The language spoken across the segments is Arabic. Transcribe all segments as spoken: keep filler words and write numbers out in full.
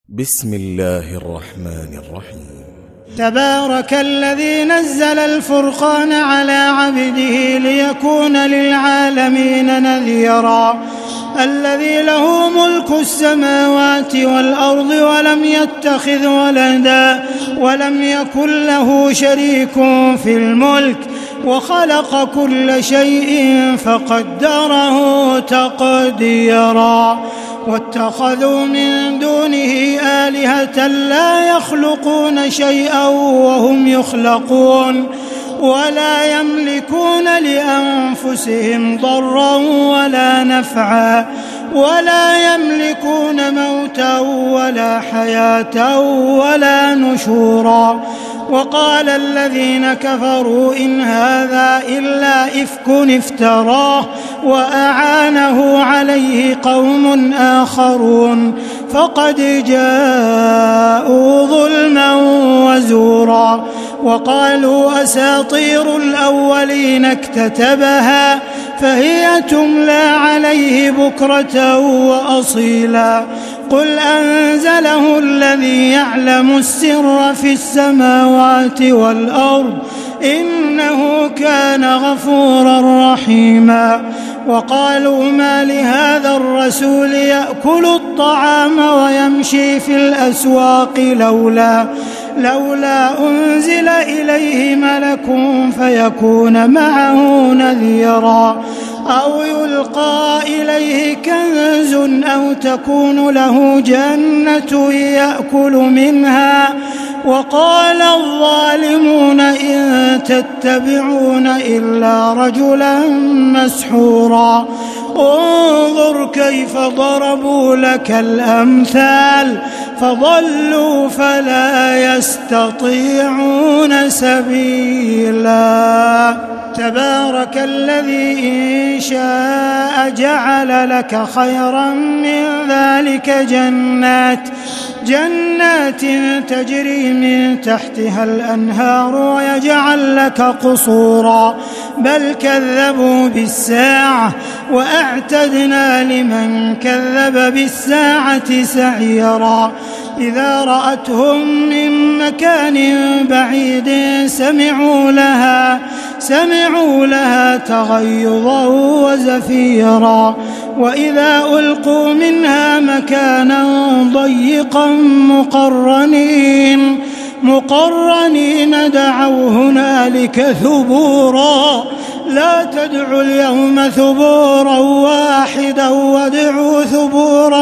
بسم الله الرحمن الرحيم. تبارك الذي نزل الفرقان على عبده ليكون للعالمين نذيرا الذي له ملك السماوات والأرض ولم يتخذ ولدا ولم يكن له شريك في الملك وخلق كل شيء فقدره تقديرا واتخذوا من دونه آلهة لا يخلقون شيئا وهم يخلقون ولا يملكون لأنفسهم ضرا ولا نفعا ولا يملكون موتا ولا حياة ولا نشورا. وقال الذين كفروا إن هذا إلا إفك افتراه وأعانه عليه قوم آخرون فقد جاءوا ظلما وزورا. وقالوا أساطير الأولين اكتتبها فهي تملى عليه بكرة وأصيلا. قل أنزله الذي يعلم السر في السماوات والأرض إنه كان غفورا رحيما. وقالوا ما لهذا الرسول يأكل الطعام ويمشي في الأسواق لولا لولا أنزل إليه ملك فيكون معه نذيرا أو يلقى إليه كنز أو تكون له جنة يأكل منها. وقال الظالمون إن تتبعون إلا رجلا مسحورا. انظر كيف ضربوا لك الأمثال فضلوا فلا يستطيعون سبيلا. تبارك الذي إن شاء جعل لك خيرا من ذلك جنات جنات تجري من تحتها الأنهار ويجعل لك قصورا بل كذبوا بالساعة وأعتدنا لمن كذب بالساعة سعيرا. إذا رأتهم من مكان بعيد سمعوا لها سمعوا لها تغيظا وزفيرا. وإذا ألقوا منها مكانا ضيقا مقرنين مقرنين دعوا هنالك ثبورا لا تدعوا اليوم ثبورا واحدا وادعوا ثبورا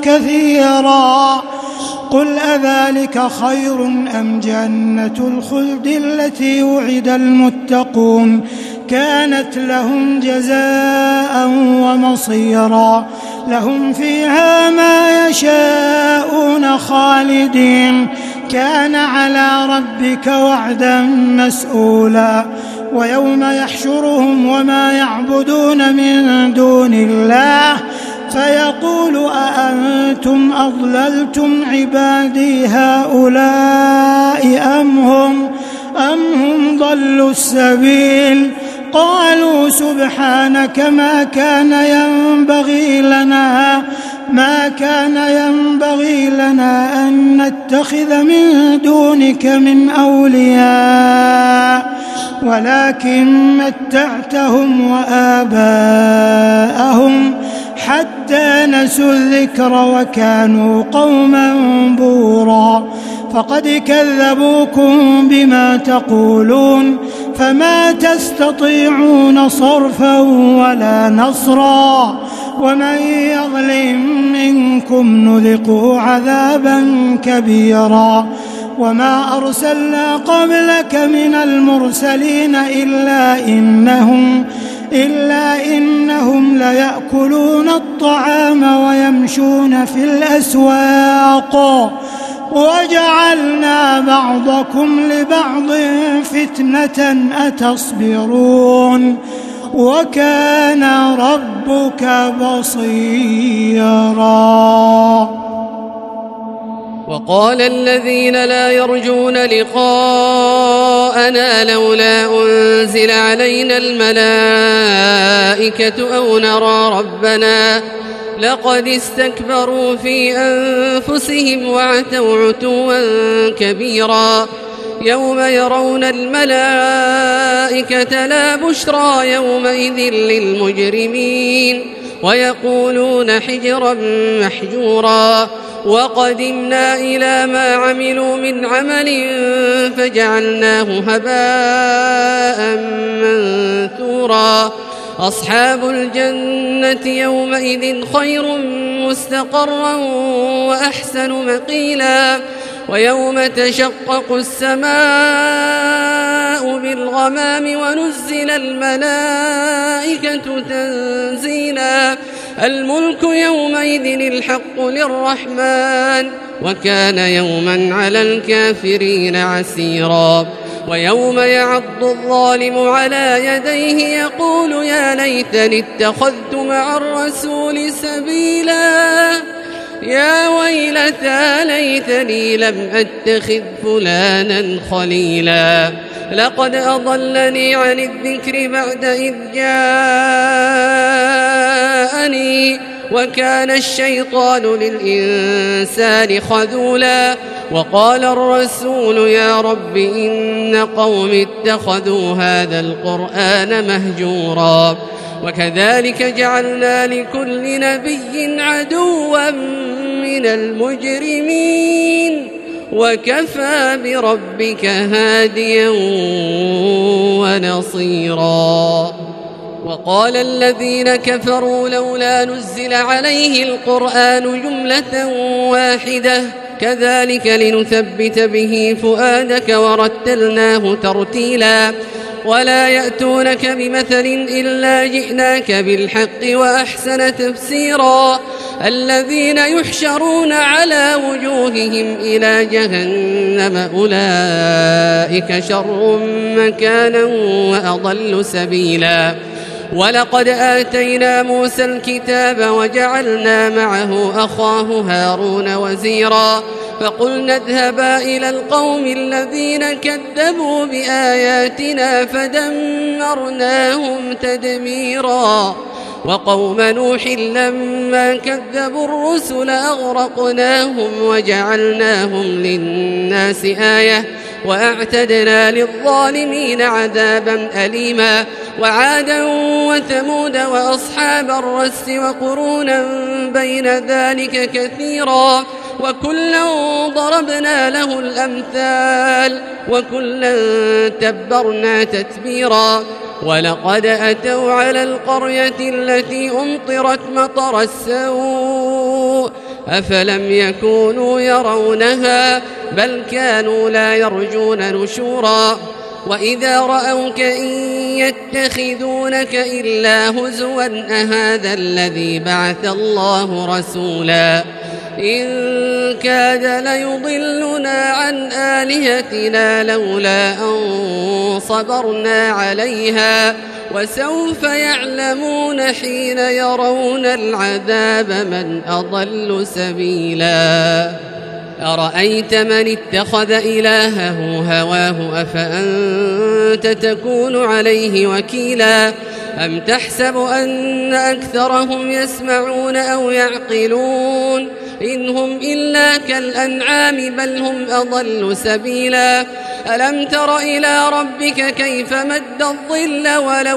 كثيرا. قل أذلك خير أم جنة الخلد التي وعد المتقون كانت لهم جزاء ومصيرا لهم فيها ما يشاءون خالدين كان على ربك وعدا مسئولا. ويوم يحشرهم وما يعبدون من دون الله فيقول أأنتم أضللتم عبادي هؤلاء أم هم أم هم ضلوا السبيل. قالوا سبحانك ما كان ينبغي لنا ما كان ينبغي لنا أن نتخذ من دونك من أولياء ولكن متعتهم وآباءهم حتى نسوا الذكر وكانوا قوما بورا. فقد كذبوكم بما تقولون فما تستطيعون صرفا ولا نصرا. ومن يظلم منكم نذقه عذابا كبيرا. وما أرسلنا قبلك من المرسلين إلا إنهم إلا إنهم ليأكلون الطعام ويمشون في الأسواق وجعلنا بعضكم لبعض فتنة أتصبرون وكان ربك بصيرا. وقال الذين لا يرجون لقاءنا لولا أنزل علينا الملائكة أو نرى ربنا لقد استكبروا في أنفسهم وعتوا عتوا كبيرا يوم يرون الملائكة لا بشرى يومئذ للمجرمين ويقولون حجرا محجورا وقدمنا إلى ما عملوا من عمل فجعلناه هباء منثورا أصحاب الجنة يومئذ خير مستقرا وأحسن مقيلا ويوم تشقق السماء بالغمام ونزل الملائكة تنزيلا الملك يومئذ الحق للرحمن وكان يوما على الكافرين عسيرا ويوم يعض الظالم على يديه يقول يا ليتني اتخذت مع الرسول سبيلا يا ويلتى ليتني لم أتخذ فلانا خليلا لقد أضلني عن الذكر بعد إذ جاءني وكان الشيطان للإنسان خذولا وقال الرسول يا رب إن قوم اتخذوا هذا القرآن مهجورا وكذلك جعلنا لكل نبي عدوا من المجرمين وكفى بربك هاديا ونصيرا وقال الذين كفروا لولا نزل عليه القرآن جملة واحدة كذلك لنثبت به فؤادك ورتلناه ترتيلا ولا يأتونك بمثل إلا جئناك بالحق وأحسن تفسيرا الذين يحشرون على وجوههم إلى جهنم أولئك شر مكانا وأضل سبيلا ولقد آتينا موسى الكتاب وجعلنا معه أخاه هارون وزيرا فقلنا اذهبا إلى القوم الذين كذبوا بآياتنا فدمرناهم تدميرا وقوم نوح لما كذبوا الرسل أغرقناهم وجعلناهم للناس آية وأعتدنا للظالمين عذابا أليما وعادا وثمود وأصحاب الرس وقرونا بين ذلك كثيرا وكلا ضربنا له الأمثال وكلا تبرنا تتبيرا ولقد أتوا على القرية التي أمطرت مطر السوء أفلم يكونوا يرونها بل كانوا لا يرجون نشورا وإذا رأوك إن يتخذونك إلا هزوا أهذا الذي بعث الله رسولا إن كاد ليضلنا عن آلهتنا لولا أن صبرنا عليها وسوف يعلمون حين يرون العذاب من أضل سبيلا أرأيت من اتخذ إلهه هواه أفأنت تكون عليه وكيلا أم تحسب أن أكثرهم يسمعون أو يعقلون إن هم إلا كالأنعام بل هم أضل سبيلا ألم تر إلى ربك كيف مد الظل ولو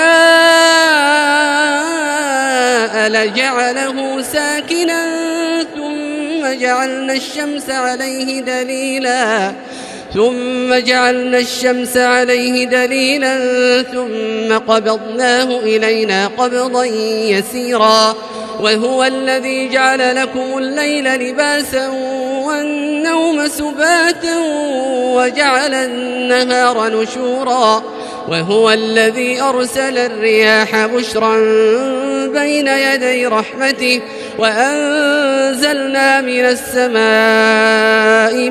شاء لجعله ساكنا ثم جعلنا الشمس عليه دليلا ثم جعلنا الشمس عليه دليلا ثم قبضناه إلينا قبضا يسيرا وهو الذي جعل لكم الليل لباسا والنوم سباتا وجعل النهار نشورا وهو الذي أرسل الرياح بشرا بين يدي رحمته وأنزلنا من السماء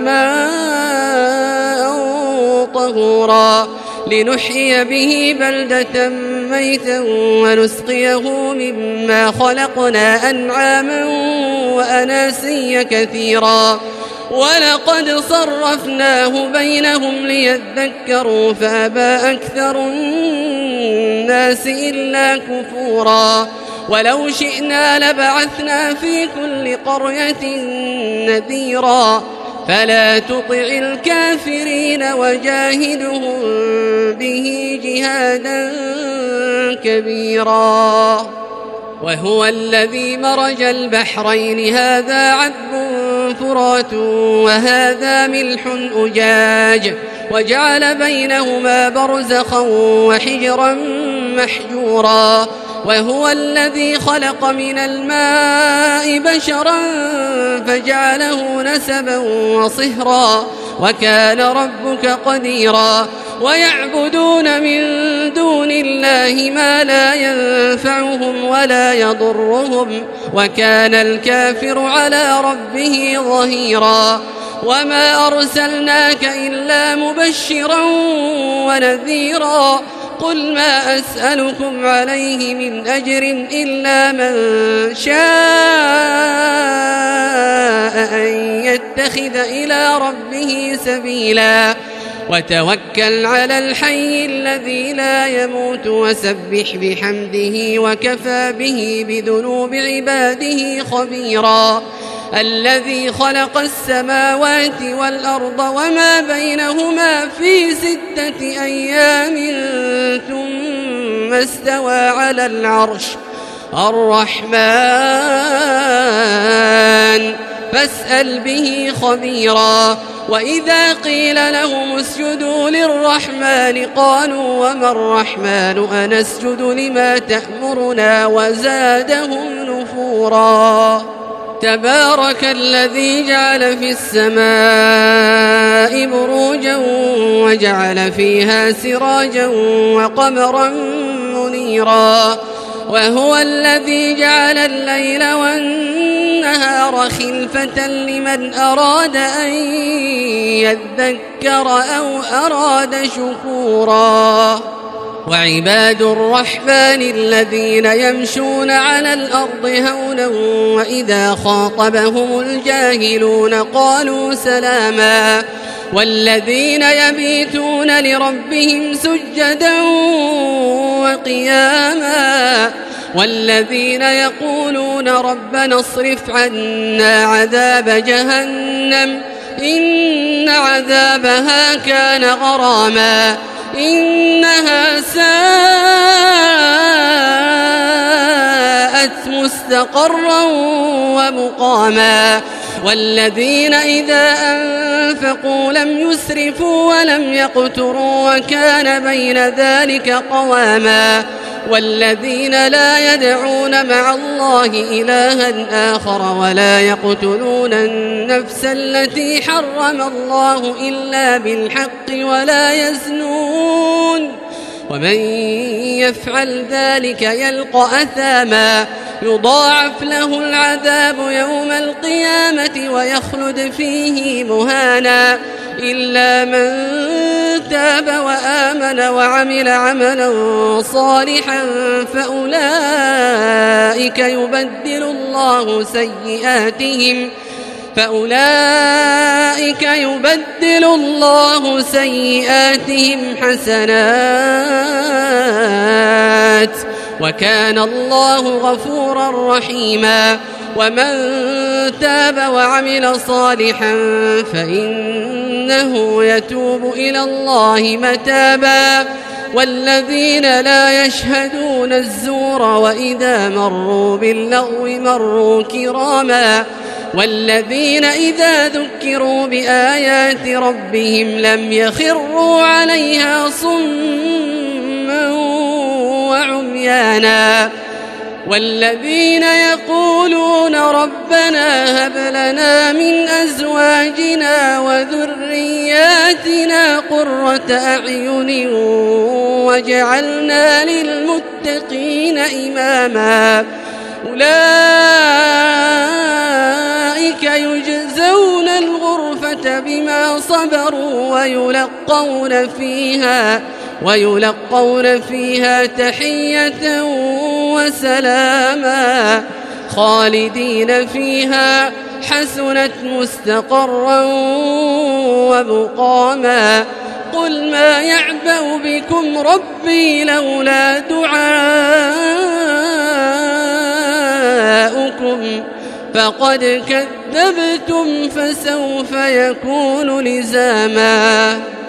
ماء طهورا لنحيي به بلدة ميتا ونسقيه مما خلقنا أنعاما وأناسيا كثيرا ولقد صرفناه بينهم ليذكروا فأبى أكثر الناس إلا كفورا ولو شئنا لبعثنا في كل قرية نذيرا فلا تطع الكافرين وجاهدهم به جهادا كبيرا. وهو الذي مرج البحرين هذا عذب فرات وهذا ملح أجاج وجعل بينهما برزخا وحجرا محجورا. وهو الذي خلق من الماء بشرا فجعله نسبا وصهرا وكان ربك قديرا. ويعبدون من دون الله ما لا ينفعهم ولا يضرهم وكان الكافر على ربه ظهيرا. وما أرسلناك إلا مبشرا ونذيرا. قل ما أسألكم عليه من أجر إلا من شاء أن يتخذ إلى ربه سبيلا. وتوكل على الحي الذي لا يموت وسبح بحمده وكفى به بذنوب عباده خبيرا. الذي خلق السماوات والأرض وما بينهما في ستة أيام ثم استوى على العرش الرحمن فاسأل به خبيرا. وإذا قيل لهم اسجدوا للرحمن قالوا وما الرحمن أنسجد لما تأمرنا وزادهم نفورا. تبارك الذي جعل في السماء بروجا وجعل فيها سراجا وقمرا منيرا. وهو الذي جعل الليل والنهار خلفة لمن أراد أن يذكر أو أراد شكورا. وعباد الرحمن الذين يمشون على الأرض هونا وإذا خاطبهم الجاهلون قالوا سلاما. والذين يبيتون لربهم سجدا وقياما. والذين يقولون ربنا اصرف عنا عذاب جهنم إن عذابها كان غراما إنها ساءت مستقرا ومقاما. والذين إذا أنفقوا لم يسرفوا ولم يقتروا وكان بين ذلك قواما. والذين لا يدعون مع الله إلها آخر ولا يقتلون النفس التي حرم الله إلا بالحق ولا يزنون ومن يفعل ذلك يلقى أثاما يضاعف له العذاب يوم القيامة ويخلد فيه مهانا إلا من تاب وآمن وعمل عملا صالحا فأولئك يبدل الله سيئاتهم فأولئك يبدل الله سيئاتهم حسنات وكان الله غفورا رحيما. ومن تاب وعمل صالحا فإنه يتوب إلى الله متابا. والذين لا يشهدون الزور وإذا مروا باللغو مروا كراما. والذين إذا ذكروا بآيات ربهم لم يخروا عليها صما وعميانا. والذين يقولون ربنا هب لنا من أزواجنا وذرياتنا قرة أعين واجعلنا للمتقين إماما. أولئك يجزون الغرفة بما صبروا ويلقون فيها ويلقون فيها تحية وسلاما خالدين فيها حسنت مستقرا ومقاما. قل ما يعبأ بكم ربي لولا دعاء كذبتم فقد كذبتم فسوف يكون لزاما.